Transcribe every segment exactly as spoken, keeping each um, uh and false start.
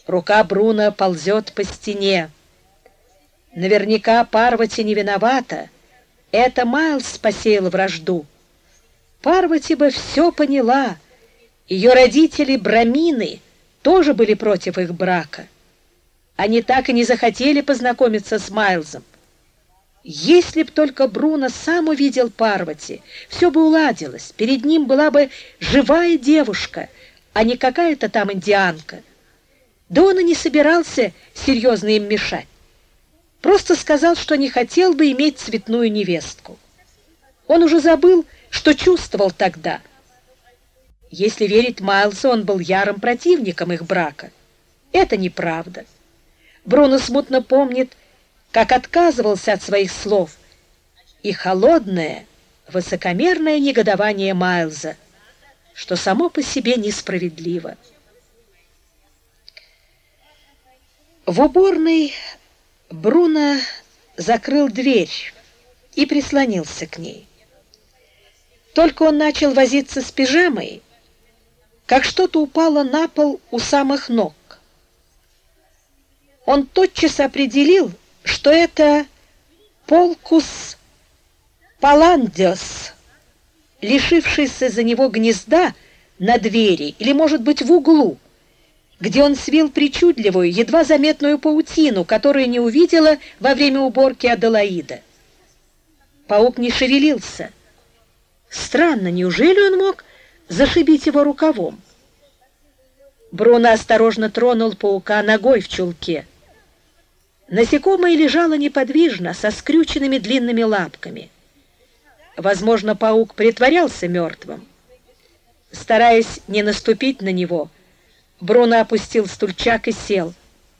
Рука Бруно ползет по стене. Наверняка Парвати не виновата. Это Майлз посеял вражду. Парвати бы все поняла. Ее родители, брамины, тоже были против их брака. Они так и не захотели познакомиться с Майлзом. Если б только Бруно сам увидел Парвати, все бы уладилось. Перед ним была бы живая девушка, а не какая-то там индианка. Да он и не собирался серьезно им мешать. Просто сказал, что не хотел бы иметь цветную невестку. Он уже забыл, что чувствовал тогда. Если верить Майлзу, он был ярым противником их брака. Это неправда. Бруно смутно помнит, как отказывался от своих слов, и холодное, высокомерное негодование Майлза, что само по себе несправедливо. В уборной Бруно закрыл дверь и прислонился к ней. Только он начал возиться с пижамой, как что-то упало на пол у самых ног. Он тотчас определил, что это полкус паландиос, лишившийся за него гнезда на двери или, может быть, в углу, где он свил причудливую, едва заметную паутину, которую не увидела во время уборки Аделаида. Паук не шевелился. Странно, неужели он мог зашибить его рукавом? Бруно осторожно тронул паука ногой в чулке. Насекомое лежало неподвижно, со скрюченными длинными лапками. Возможно, паук притворялся мертвым. Стараясь не наступить на него, Бруно опустил стульчак и сел.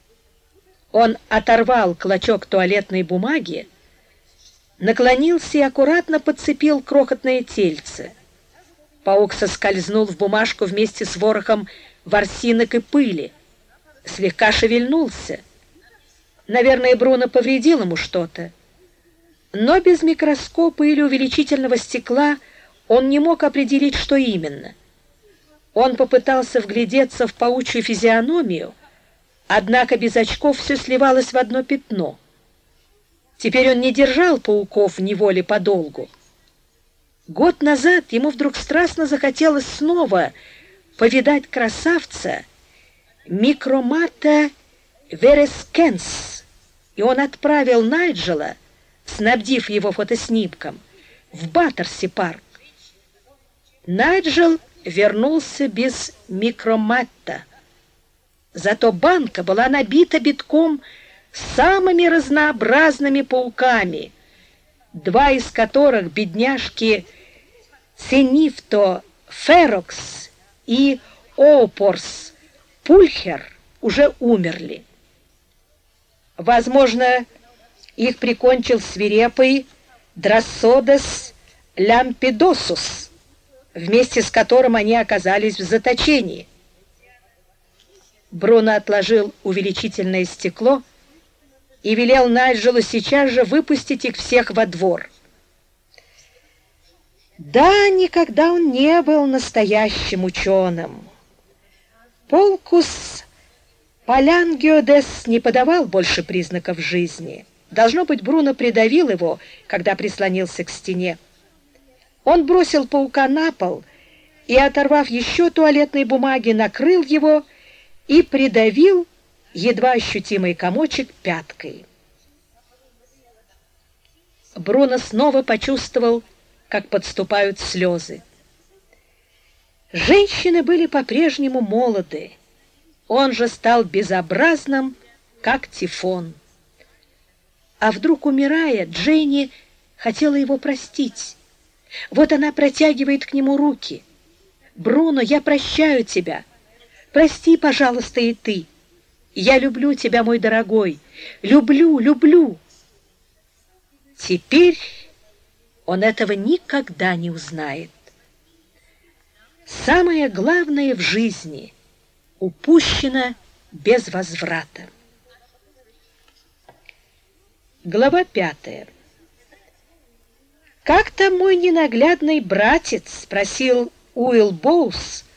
Он оторвал клочок туалетной бумаги, наклонился и аккуратно подцепил крохотное тельце. Паук соскользнул в бумажку вместе с ворохом ворсинок и пыли, слегка шевельнулся. Наверное, Бруно повредил ему что-то. Но без микроскопа или увеличительного стекла он не мог определить, что именно. Он попытался вглядеться в паучью физиономию, однако без очков все сливалось в одно пятно. Теперь он не держал пауков в неволе подолгу. Год назад ему вдруг страстно захотелось снова повидать красавца Микромата Верескенс, и он отправил Найджела, снабдив его фотоснимком, в Баттерси-парк. Найджел вернулся без Микроматта. Зато банка была набита битком самыми разнообразными пауками, два из которых, бедняжки Ценифто Ферокс и Оупорс Пульхер, уже умерли. Возможно, их прикончил свирепый Драссодес лямпидосус, вместе с которым они оказались в заточении. Бруно отложил увеличительное стекло и велел Найджелу сейчас же выпустить их всех во двор. Да, никогда он не был настоящим ученым. Полкус Палянгиодес не подавал больше признаков жизни. Должно быть, Бруно придавил его, когда прислонился к стене. Он бросил паука на пол и, оторвав еще туалетной бумаги, накрыл его и придавил едва ощутимый комочек пяткой. Бруно снова почувствовал, как подступают слезы. Женщины были по-прежнему молоды. Он же стал безобразным, как Тифон. А вдруг, умирая, Дженни хотела его простить. Вот она протягивает к нему руки. «Бруно, я прощаю тебя. Прости, пожалуйста, и ты. Я люблю тебя, мой дорогой. Люблю, люблю». Теперь он этого никогда не узнает. Самое главное в жизни упущено без возврата. Глава пятая. «Как там мой ненаглядный братец?» — спросил Уилл Боус,